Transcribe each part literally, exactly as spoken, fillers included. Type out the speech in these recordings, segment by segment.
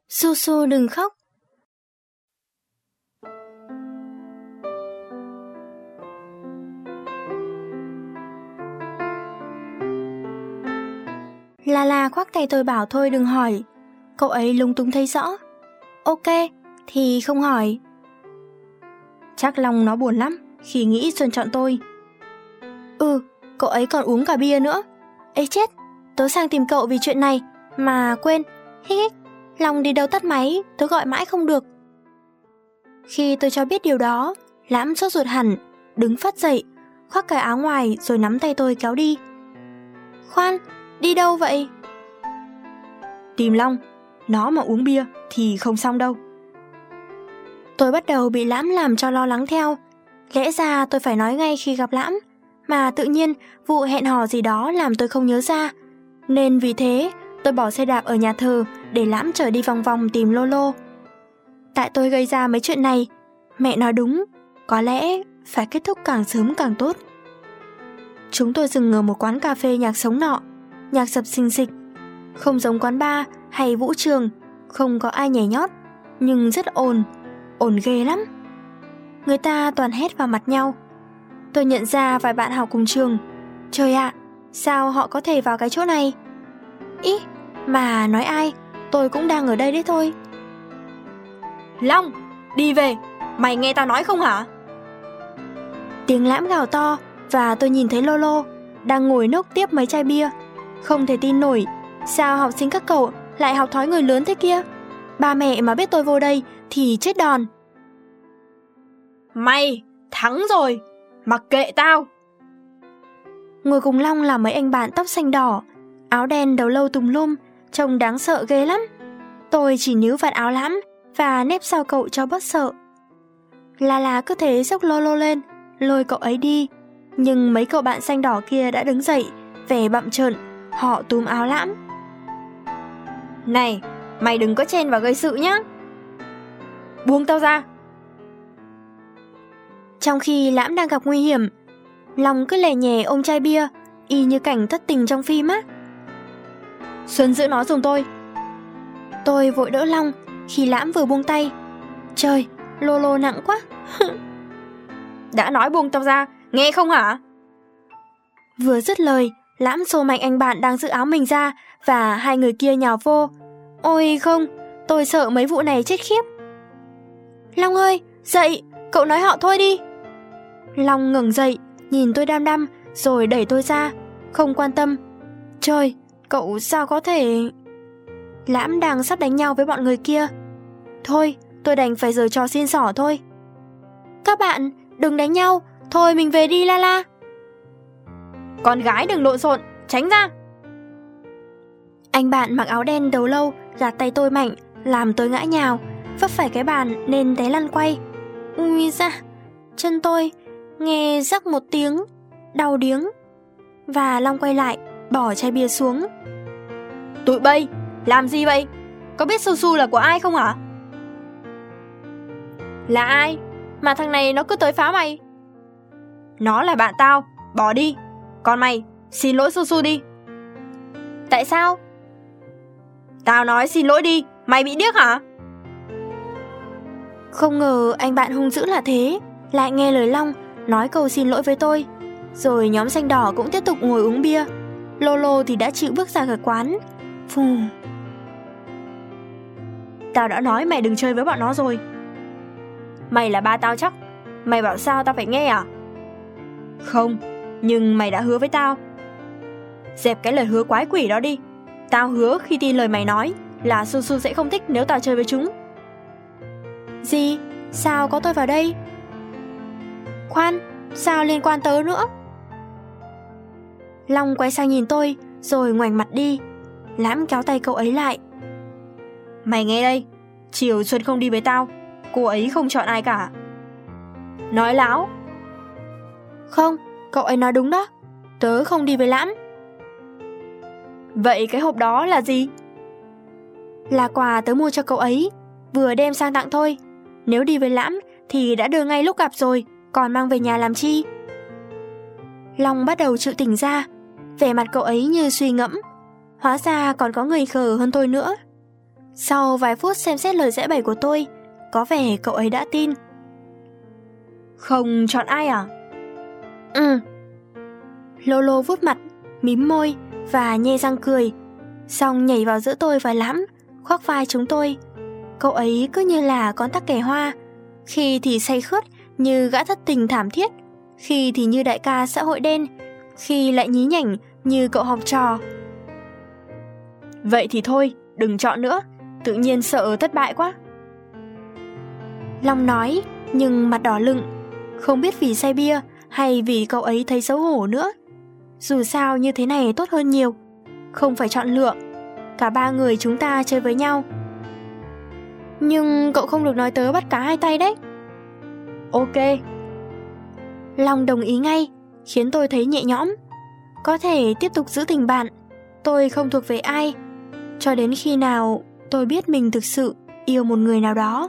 Su Su đừng khóc. Lala khoác tay tôi bảo thôi đừng hỏi. Cậu ấy lúng túng thấy rõ. Ok, thì không hỏi. Chắc Long nó buồn lắm khi nghĩ Xuân chọn tôi. Ừ, cậu ấy còn uống cả bia nữa. Ê chết, tớ sang tìm cậu vì chuyện này mà quên. Hích hích, Long đi đâu tắt máy, tớ gọi mãi không được. Khi tôi cho biết điều đó, Lãm sốt ruột hẳn, đứng phát dậy, khoác cái áo ngoài rồi nắm tay tôi kéo đi. Khoan, đi đâu vậy? Tìm Long, nó mà uống bia thì không xong đâu. Tôi bắt đầu bị Lãm làm cho lo lắng theo. Lẽ ra tôi phải nói ngay khi gặp Lãm, mà tự nhiên vụ hẹn hò gì đó làm tôi không nhớ ra. Nên vì thế tôi bỏ xe đạp ở nhà thờ để Lãm chở đi vòng vòng tìm Lolo. Tại tôi gây ra mấy chuyện này, mẹ nói đúng, có lẽ phải kết thúc càng sớm càng tốt. Chúng tôi dừng ở một quán cà phê nhạc sống nọ, nhạc sập xình xịch. Không giống quán bar hay vũ trường, không có ai nhảy nhót, nhưng rất ồn, ồn ghê lắm. Người ta toàn hét vào mặt nhau. Tôi nhận ra vài bạn học cùng trường. Trời ạ, sao họ có thể vào cái chỗ này? Ý, mà nói ai, tôi cũng đang ở đây đấy thôi. Long, đi về, mày nghe tao nói không hả? Tiếng Lãm gào to và tôi nhìn thấy Lolo đang ngồi nốc tiếp mấy chai bia. Không thể tin nổi, sao học sinh các cậu lại học thói người lớn thế kia? Ba mẹ mà biết tôi vô đây thì chết đòn. Mày thắng rồi, mặc kệ tao. Ngồi cùng Long là mấy anh bạn tóc xanh đỏ, áo đen đầu lâu tùm lum, trông đáng sợ ghê lắm. Tôi chỉ níu vạt áo Lãm và nép sau cậu cho bớt sợ. Lala cứ thế xốc Lolo lên, lôi cậu ấy đi. Nhưng mấy cậu bạn xanh đỏ kia đã đứng dậy, vẻ bặm trợn, họ túm áo Lãm. Này, mày đừng có chen vào gây sự nhá. Buông tao ra. Trong khi Lãm đang gặp nguy hiểm, Long cứ lè nhè ôm chai bia, y như cảnh thất tình trong phim á. Xuân giữ nó giùm tôi. Tôi vội đỡ Long khi Lãm vừa buông tay. Trời, Lolo nặng quá. Đã nói buông tao ra, nghe không hả? Vừa dứt lời, Lãm xô mạnh anh bạn đang giữ áo mình ra và hai người kia nhào vô. Ôi không, tôi sợ mấy vụ này chết khiếp. Long ơi, dậy, cậu nói họ thôi đi. Long ngẩng dậy, nhìn tôi đăm đăm rồi đẩy tôi ra, không quan tâm. Trời, cậu sao có thể... Lãm đang sắp đánh nhau với bọn người kia. Thôi, tôi đành phải giở trò xin xỏ thôi. Các bạn, đừng đánh nhau, thôi mình về đi Lala. Con gái đừng lộn xộn, tránh ra. Anh bạn mặc áo đen đầu lâu gạt tay tôi mạnh, làm tôi ngã nhào, vấp phải cái bàn nên té lăn quay. Ui da, chân tôi nghe rắc một tiếng, đau điếng. Và Long quay lại, bỏ chai bia xuống. Tụi bay, làm gì vậy? Có biết Su Su là của ai không hả? Là ai? Mà thằng này nó cứ tới phá mày. Nó là bạn tao, bỏ đi. Còn mày, xin lỗi Su Su đi. Tại sao? Tao nói xin lỗi đi, mày bị điếc hả? Không ngờ anh bạn hung dữ là thế, lại nghe lời Long nói câu xin lỗi với tôi. Rồi nhóm xanh đỏ cũng tiếp tục ngồi uống bia. Lolo thì đã chịu bước ra khỏi quán. Phù. Tao đã nói mày đừng chơi với bọn nó rồi. Mày là ba tao chắc, mày bảo sao tao phải nghe à? Không, nhưng mày đã hứa với tao. Dẹp cái lời hứa quái quỷ đó đi. Tao hứa khi tin lời mày nói là Su Su sẽ không thích nếu tao chơi với chúng. Gì? Sao có tôi vào đây? Khoan, sao liên quan tớ nữa? Long quay sang nhìn tôi rồi ngoảnh mặt đi. Lãm kéo tay cậu ấy lại. Mày nghe đây, chiều Xuân không đi với tao, cô ấy không chọn ai cả. Nói láo. Không, cậu ấy nói đúng đó, tớ không đi với Lãm. Vậy cái hộp đó là gì? Là quà tớ mua cho cậu ấy, vừa đem sang tặng thôi. Nếu đi với Lãm thì đã đưa ngay lúc gặp rồi, còn mang về nhà làm chi? Long bắt đầu chịu tỉnh ra, vẻ mặt cậu ấy như suy ngẫm. Hóa ra còn có người khờ hơn tôi nữa. Sau vài phút xem xét lời giãi bày của tôi, có vẻ cậu ấy đã tin. Không chọn ai à? Ừ. Lolo vuốt mặt, mím môi và nhe răng cười, xong nhảy vào giữa tôi và Lãm, khoác vai chúng tôi. Cậu ấy cứ như là con tắc kè hoa, khi thì say khướt như gã thất tình thảm thiết, khi thì như đại ca xã hội đen, khi lại nhí nhảnh như cậu học trò. Vậy thì thôi, đừng chọn nữa, tự nhiên sợ thất bại quá. Long nói, nhưng mặt đỏ lựng, không biết vì say bia hay vì cậu ấy thấy xấu hổ nữa. Dù sao như thế này tốt hơn nhiều, không phải chọn lựa, cả ba người chúng ta chơi với nhau. Nhưng cậu không được nói tớ bắt cá hai tay đấy. Ok. Long đồng ý ngay, khiến tôi thấy nhẹ nhõm. Có thể tiếp tục giữ tình bạn, tôi không thuộc về ai, cho đến khi nào tôi biết mình thực sự yêu một người nào đó.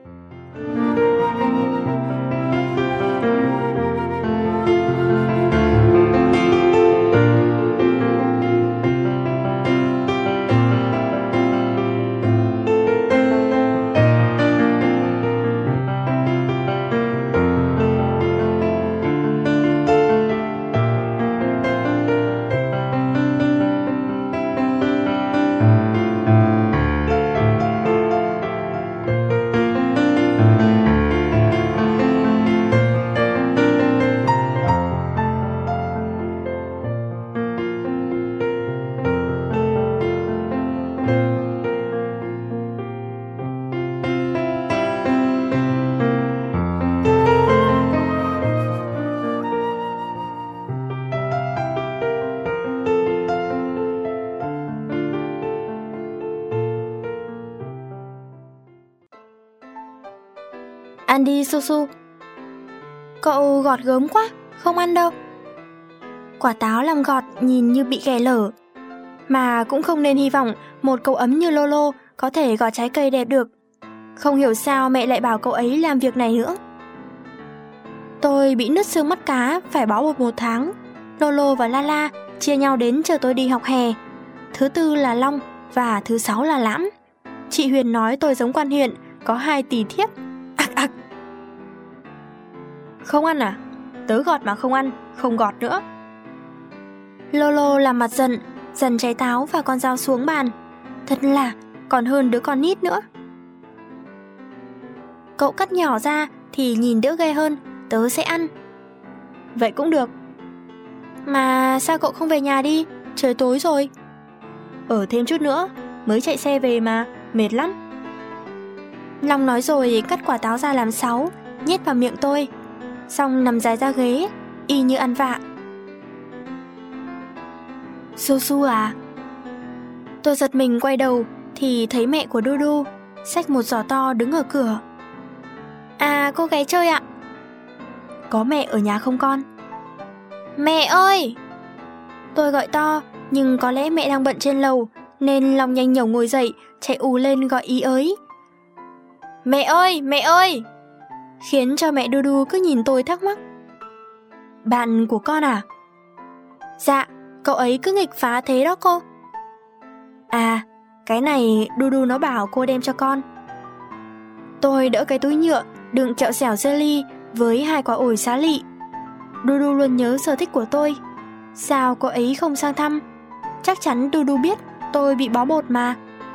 Ăn đi Su Su. Cậu gọt gớm quá, không ăn đâu. Quả táo làm gọt nhìn như bị ghẻ lở, mà cũng không nên hy vọng một cậu ấm như Lolo có thể gọt trái cây đẹp được. Không hiểu sao mẹ lại bảo cậu ấy làm việc này nữa. Tôi bị nứt xương mắt cá, phải bó bột một tháng. Lolo và Lala chia nhau đến chờ tôi đi học hè. Thứ tư là Long và thứ sáu là Lãm. Chị Huyền nói tôi giống quan huyện, có hai tỳ thiếp. Ặc ặc. Không ăn à? Tớ gọt mà không ăn, không gọt nữa. Lolo làm mặt giận, dần trái táo và con dao xuống bàn. Thật là còn hơn đứa con nít nữa. Cậu cắt nhỏ ra thì nhìn đỡ ghê hơn, tớ sẽ ăn. Vậy cũng được. Mà sao cậu không về nhà đi, trời tối rồi. Ở thêm chút nữa, mới chạy xe về mà, mệt lắm. Long nói rồi cắt quả táo ra làm sáu, nhét vào miệng tôi, xong nằm dài ra ghế, y như ăn vạ. Su Su à? Tôi giật mình quay đầu thì thấy mẹ của Dudu xách một giỏ to đứng ở cửa. À, cô gái chơi ạ. Có mẹ ở nhà không con? Mẹ ơi! Tôi gọi to, nhưng có lẽ mẹ đang bận trên lầu, nên Long nhanh nhẩu ngồi dậy, chạy ù lên gọi ý ới. Mẹ ơi, mẹ ơi! Khiến cho mẹ Dudu cứ nhìn tôi thắc mắc. Bạn của con à? Dạ, cậu ấy cứ nghịch phá thế đó cô. À, cái này Dudu nó bảo cô đem cho con. Tôi đỡ cái túi nhựa đựng kẹo xẻo jelly với hai quả ổi xá lị. Dudu luôn nhớ sở thích của tôi. Sao cô ấy không sang thăm? Chắc chắn Dudu biết tôi bị bó bột mà.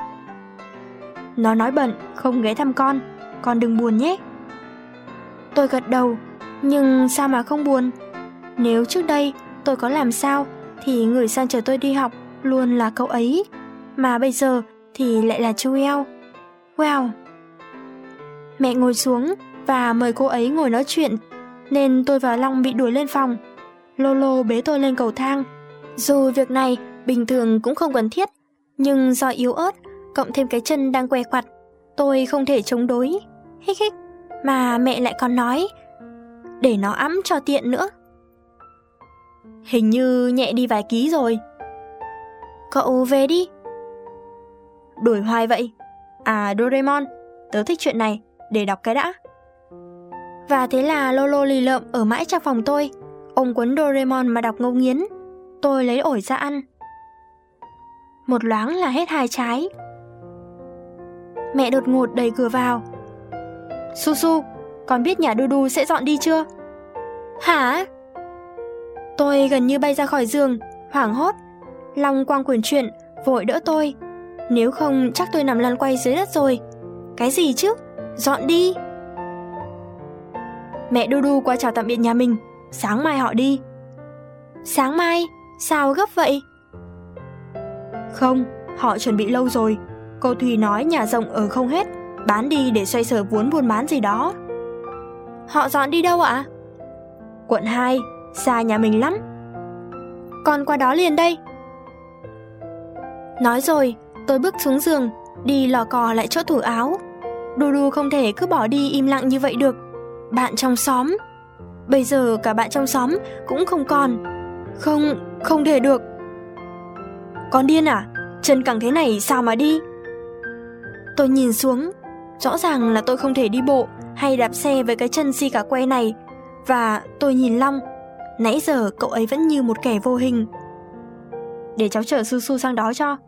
Nó nói bận, không ghé thăm con, con đừng buồn nhé. Tôi gật đầu, nhưng sao mà không buồn? Nếu trước đây tôi có làm sao thì người sang chờ tôi đi học luôn là cậu ấy, mà bây giờ thì lại là chú eo. Wow! Mẹ ngồi xuống và mời cô ấy ngồi nói chuyện, nên tôi và Long bị đuổi lên phòng. Lolo bế tôi lên cầu thang. Dù việc này bình thường cũng không cần thiết, nhưng do yếu ớt, cộng thêm cái chân đang què quặt, tôi không thể chống đối. Hích hích. Mà mẹ lại còn nói để nó ẵm cho tiện nữa. Hình như nhẹ đi vài ký rồi. Cậu về đi. Đuổi hoài vậy. À Doraemon, tớ thích chuyện này, để đọc cái đã. Và thế là Lolo lì lợm ở mãi trong phòng tôi, ôm cuốn Doraemon mà đọc ngấu nghiến. Tôi lấy ổi ra ăn. Một loáng là hết hai trái. Mẹ đột ngột đẩy cửa vào. Su Su, con biết nhà Dudu sẽ dọn đi chưa? Hả? Tôi gần như bay ra khỏi giường, hoảng hốt. Long quăng quyển truyện, vội đỡ tôi. Nếu không chắc tôi nằm lăn quay dưới đất rồi. Cái gì chứ? Dọn đi. Mẹ Dudu qua chào tạm biệt nhà mình. Sáng mai họ đi. Sáng mai? Sao gấp vậy? Không, họ chuẩn bị lâu rồi. Cô Thùy nói nhà rộng ở không hết, bán đi để xoay sở vốn buôn bán gì đó. Họ dọn đi đâu ạ? Quận hai, xa nhà mình lắm. Con qua đó liền đây. Nói rồi, tôi bước xuống giường, đi lò cò lại chỗ tủ áo. Dudu không thể cứ bỏ đi im lặng như vậy được. Bạn trong xóm. Bây giờ cả bạn trong xóm cũng không còn. Không, không thể được. Con điên à? Chân cẳng thế này sao mà đi? Tôi nhìn xuống. Rõ ràng là tôi không thể đi bộ hay đạp xe với cái chân si cả que này. Và tôi nhìn Long. Nãy giờ cậu ấy vẫn như một kẻ vô hình. Để cháu chở Su Su sang đó cho.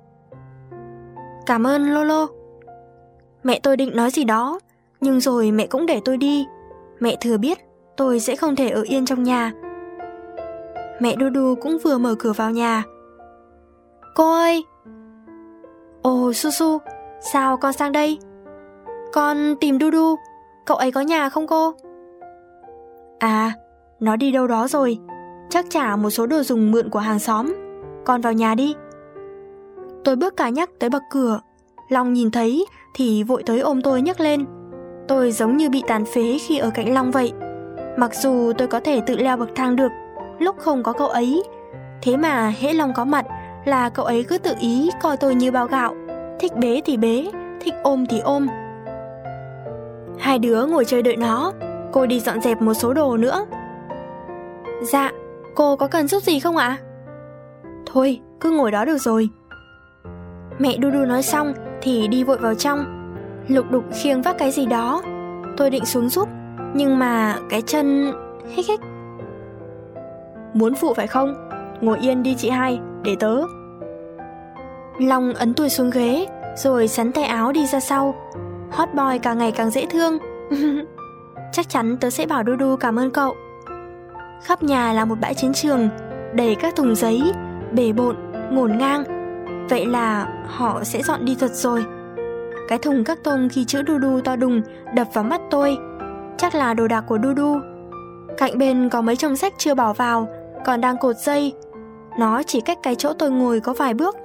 Cảm ơn Lolo. Mẹ tôi định nói gì đó, nhưng rồi mẹ cũng để tôi đi. Mẹ thừa biết tôi sẽ không thể ở yên trong nhà. Mẹ Dudu cũng vừa mở cửa vào nhà. Cô ơi! Ồ Su Su, sao con sang đây? Con tìm Dudu, cậu ấy có nhà không cô? À, nó đi đâu đó rồi. Chắc trả một số đồ dùng mượn của hàng xóm. Con vào nhà đi. Tôi bước cả nhắc tới bậc cửa. Long nhìn thấy thì vội tới ôm tôi nhấc lên. Tôi giống như bị tàn phế khi ở cạnh Long vậy. Mặc dù tôi có thể tự leo bậc thang được lúc không có cậu ấy, thế mà hễ Long có mặt là cậu ấy cứ tự ý coi tôi như bao gạo. Thích bế thì bế, thích ôm thì ôm. Hai đứa ngồi chơi đợi nó. Cô đi dọn dẹp một số đồ nữa. Dạ, cô có cần giúp gì không ạ? Thôi, cứ ngồi đó được rồi. Mẹ Dudu nói xong thì đi vội vào trong, lục đục khiêng vác cái gì đó. Tôi định xuống giúp, nhưng mà cái chân... hích hích. Muốn phụ phải không? Ngồi yên đi chị hai, để tớ. Long ấn tôi xuống ghế, rồi xắn tay áo đi ra sau. Hot boy càng ngày càng dễ thương. Chắc chắn tớ sẽ bảo Dudu cảm ơn cậu. Khắp nhà là một bãi chiến trường, đầy các thùng giấy, bể bộn, ngổn ngang. Vậy là họ sẽ dọn đi thật rồi. Cái thùng các tông ghi chữ Dudu to đùng đập vào mắt tôi. Chắc là đồ đạc của Dudu. Cạnh bên có mấy chồng sách chưa bỏ vào, còn đang cột dây. Nó chỉ cách cái chỗ tôi ngồi có vài bước.